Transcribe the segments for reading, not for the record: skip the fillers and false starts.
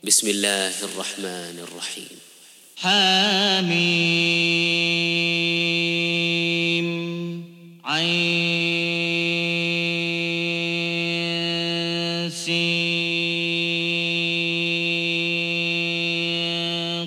بسم الله الرحمن الرحيم. حميم عين سين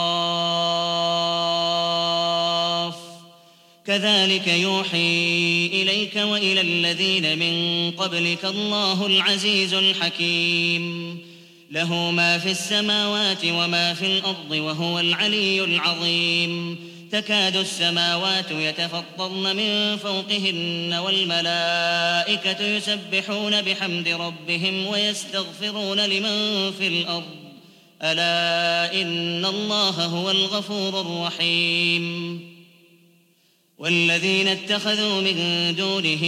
قاف كذلك يوحي إليك وإلى الذين من قبلك الله العزيز الحكيم له ما في السماوات وما في الأرض وهو العلي العظيم تكاد السماوات يتفطرن من فوقهن والملائكة يسبحون بحمد ربهم ويستغفرون لمن في الأرض ألا إن الله هو الغفور الرحيم والذين اتخذوا من دونه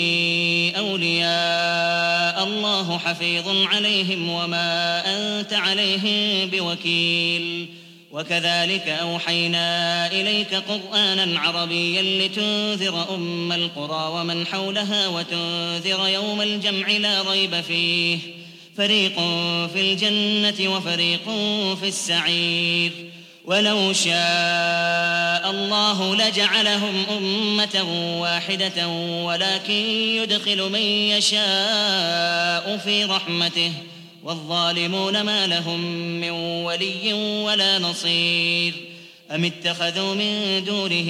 أولياء الله حفيظ عليهم وما أنت عليهم بوكيل وكذلك أوحينا إليك قرآنا عربيا لتنذر أم القرى ومن حولها وتنذر يوم الجمع لا ريب فيه فريق في الجنة وفريق في السعير ولو شاء الله لجعلهم أمة واحدة ولكن يدخل من يشاء في رحمته والظالمون ما لهم من ولي ولا نصير أم اتخذوا من دونه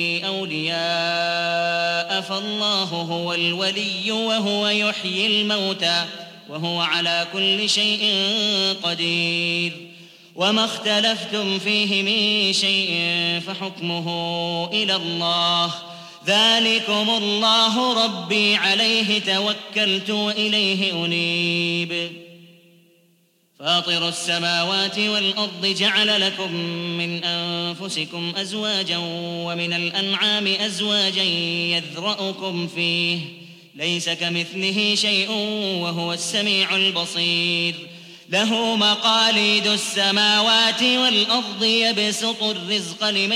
أولياء فالله هو الولي وهو يحيي الموتى وهو على كل شيء قدير وما اختلفتم فيه من شيء فحكمه إلى الله ذلكم الله ربي عليه توكلت وإليه أنيب فاطر السماوات والأرض جعل لكم من أنفسكم أزواجا ومن الأنعام أزواجا يذرأكم فيه ليس كمثله شيء وهو السميع البصير له مقاليد السماوات والأرض يبسط الرزق لمن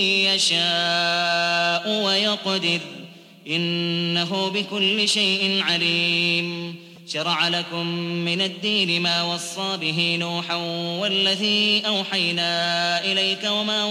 يشاء ويقدر إنه بكل شيء عليم شرع لكم من الدين ما وصى به نوحا والذي أوحينا إليك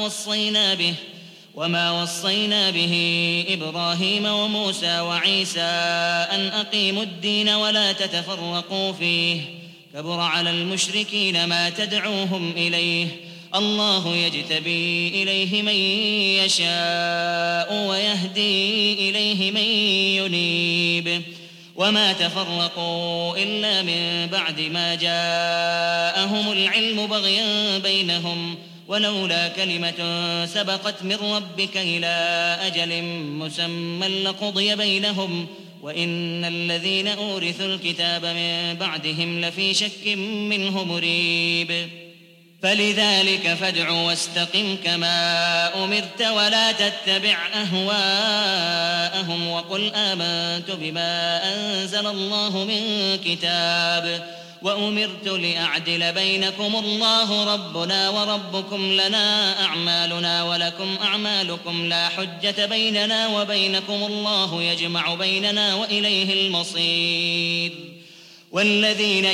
وما وصينا به إبراهيم وموسى وعيسى أن أقيموا الدين ولا تتفرقوا فيه كبر على المشركين ما تدعوهم إليه الله يجتبي إليه من يشاء ويهدي إليه من ينيب وما تفرقوا إلا من بعد ما جاءهم العلم بغيا بينهم ولولا كلمة سبقت من ربك إلى أجل مسمى لقضي بينهم وإن الذين أورثوا الكتاب من بعدهم لفي شك منه مريب فلذلك فادع واستقم كما أمرت ولا تتبع أهواءهم وقل آمنت بما أنزل الله من كتاب وأمرت لأعدل بينكم الله ربنا وربكم لنا أعمالنا ولكم أعمالكم لا حجة بيننا وبينكم الله يجمع بيننا وإليه المصير والذين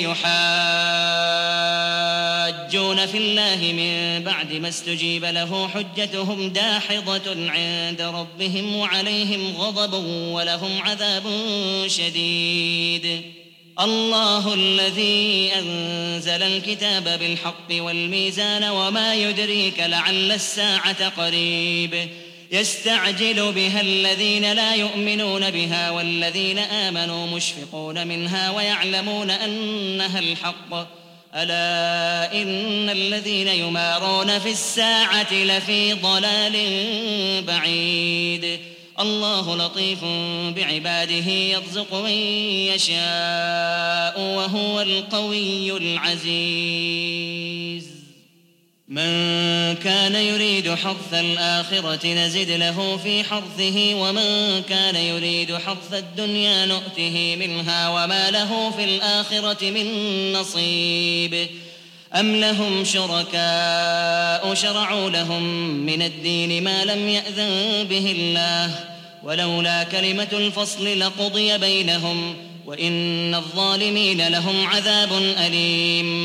يحاجون في الله من بعد ما استجيب له حجتهم داحضة عند ربهم وعليهم غضب ولهم عذاب شديد الله الذي أنزل الكتاب بالحق والميزان وما يدريك لعل الساعة قريب يستعجل بها الذين لا يؤمنون بها والذين آمنوا مشفقون منها ويعلمون أنها الحق ألا إن الذين يمارون في الساعة لفي ضلال بعيد الله لطيف بعباده يرزق من يشاء وهو القوي العزيز من كان يريد حرث الآخرة نزد له في حرثه ومن كان يريد حرث الدنيا نؤته منها وما له في الآخرة من نصيب أم لهم شركاء شرعوا لهم من الدين ما لم يأذن به الله ولولا كلمة الفصل لقضي بينهم وإن الظالمين لهم عذاب أليم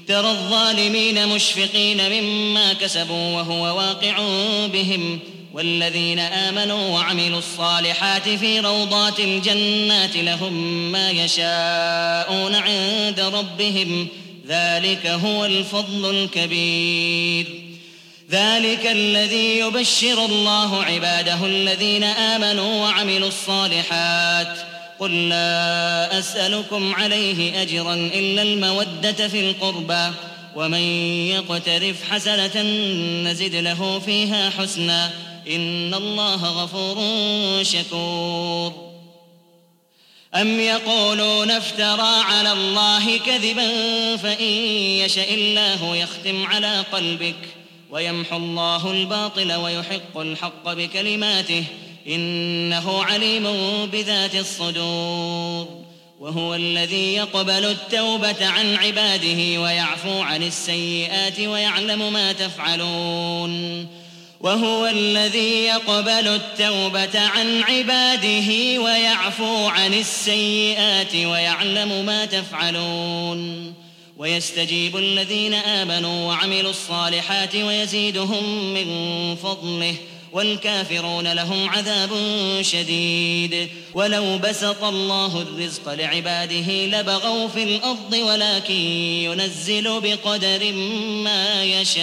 ترى الظالمين مشفقين مما كسبوا وهو واقع بهم والذين آمنوا وعملوا الصالحات في روضات الجنات لهم ما يشاءون عند ربهم ذلك هو الفضل الكبير. ذلك الذي يبشر الله عباده الذين آمنوا وعملوا الصالحات قل لا أسألكم عليه أجرا إلا المودة في القربى ومن يقترف حسنة نزد له فيها حسنا إن الله غفور شكور. أم يقولون افترى على الله كذبا فإن يشأ الله يختم على قلبك ويمحو الله الباطل ويحق الحق بكلماته إنه عليم بذات الصدور. وهو الذي يقبل التوبة عن عباده ويعفو عن السيئات ويعلم ما تفعلون. وهو الذي يقبل التوبة عن عباده ويعفو عن السيئات ويعلم ما تفعلون. ويستجيب الذين آمنوا وعملوا الصالحات ويزيدهم من فضله والكافرون لهم عذاب شديد. ولو بسط الله الرزق لعباده لبغوا في الأرض ولكن ينزل بقدر ما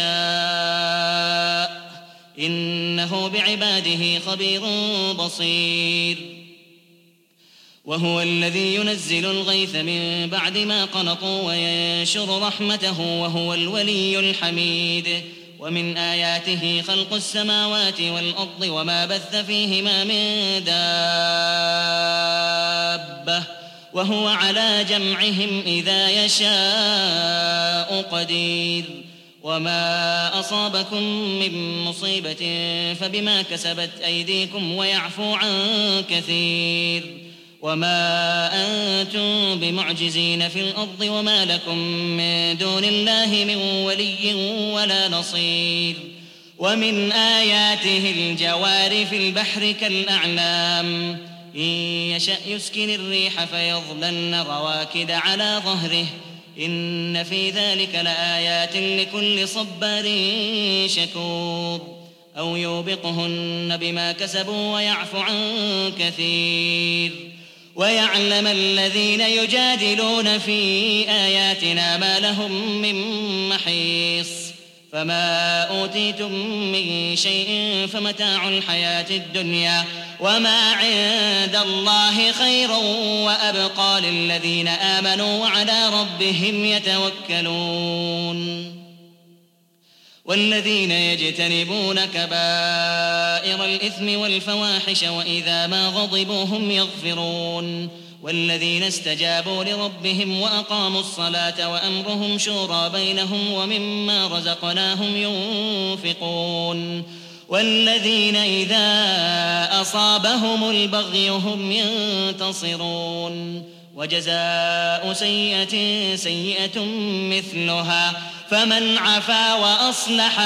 يشاء إنه بعباده خبير بصير. وهو الذي ينزل الغيث من بعد ما قنطوا وينشر رحمته وهو الولي الحميد. ومن آياته خلق السماوات والأرض وما بث فيهما من دابة وهو على جمعهم إذا يشاء قدير. وما أصابكم من مصيبة فبما كسبت أيديكم ويعفو عن كثير. وما أنتم بمعجزين في الأرض وما لكم من دون الله من ولي ولا نصير. ومن آياته الجوار في البحر كالأعلام إن يشأ يسكن الريح فيظللن رواكد على ظهره إن في ذلك لآيات لكل صبار شكور. أو يوبقهن بما كسبوا ويعفو عن كثير. ويعلم الذين يجادلون في آياتنا ما لهم من محيص. فما أوتيتم من شيء فمتاع الحياة الدنيا وما عند الله خير وأبقى للذين آمنوا وعلى ربهم يتوكلون. والذين يجتنبون كبائر الإثم والفواحش وإذا ما غضبوا هم يغفرون. والذين استجابوا لربهم وأقاموا الصلاة وأمرهم شورى بينهم ومما رزقناهم ينفقون. والذين إذا أصابهم البغي هم ينتصرون. وجزاء سيئة سيئة مثلها فمن عفا وأصلح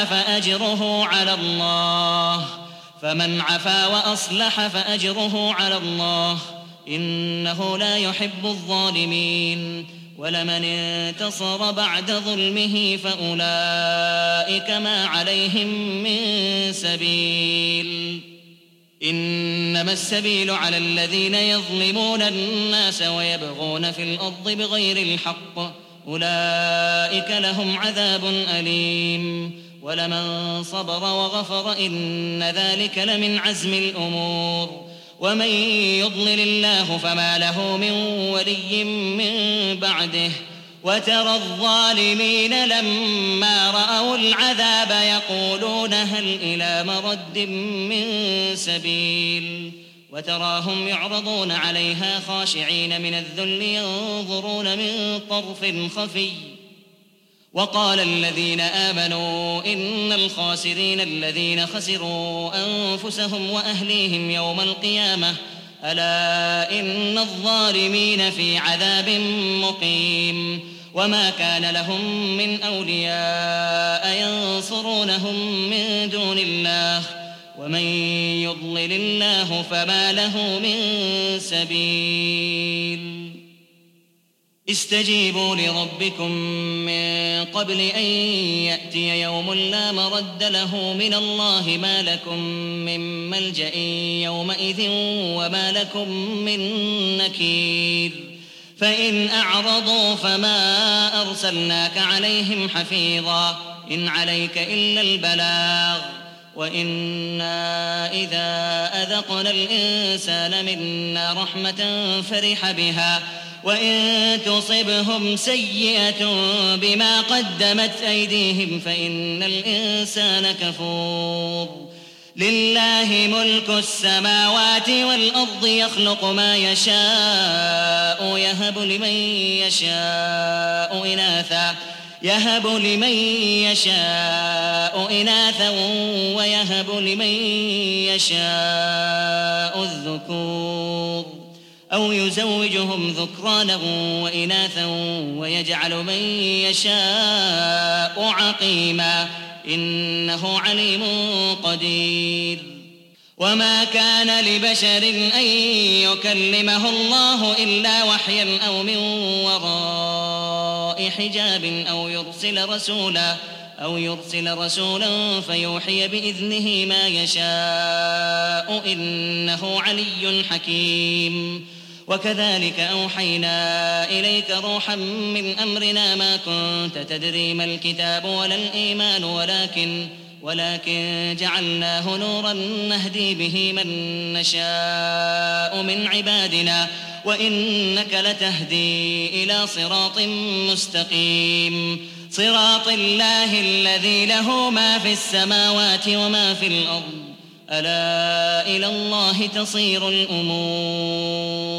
فأجره على الله إنه لا يحب الظالمين. ولمن انتصر بعد ظلمه فأولئك ما عليهم من سبيل. إنما السبيل على الذين يظلمون الناس ويبغون في الأرض بغير الحق أولئك لهم عذاب أليم. ولمن صبر وغفر إن ذلك لمن عزم الأمور. ومن يضلل الله فما له من ولي من بعده. وترى الظالمين لما رأوا العذاب يقولون هل إلى مرد من سبيل. وتراهم يعرضون عليها خاشعين من الذل ينظرون من طرف خفي. وقال الذين آمنوا إن الخاسرين الذين خسروا أنفسهم وأهليهم يوم القيامة ألا إن الظالمين في عذاب مقيم. وما كان لهم من أولياء ينصرونهم من دون الله ومن يضلل الله فما له من سبيل. استجيبوا لربكم من قبل أن يأتي يوم لا مرد له من الله ما لكم من ملجأ يومئذ وما لكم من نكير فإن أعرضوا فما أرسلناك عليهم حفيظا إن عليك إلا البلاغ وإنا إذا أذقنا الإنسان منا رحمة فرح بها وإن تصبهم سيئة بما قدمت أيديهم فإن الإنسان كفور لله ملك السماوات والأرض يخلق ما يشاء يهب لمن يشاء إناثا ويهب لمن يشاء الذكور أو يزوجهم ذكرانا وإناثا ويجعل من يشاء عقيما إنه عليم قدير وما كان لبشر أن يكلمه الله إلا وحيا أو من وراء حجاب أو يرسل رسولا فيوحي بإذنه ما يشاء إنه علي حكيم وكذلك أوحينا إليك روحا من أمرنا ما كنت تدري ما الكتاب ولا الإيمان ولكن جعلناه نورا نهدي به من نشاء من عبادنا وإنك لتهدي إلى صراط مستقيم صراط الله الذي له ما في السماوات وما في الأرض ألا إلى الله تصير الأمور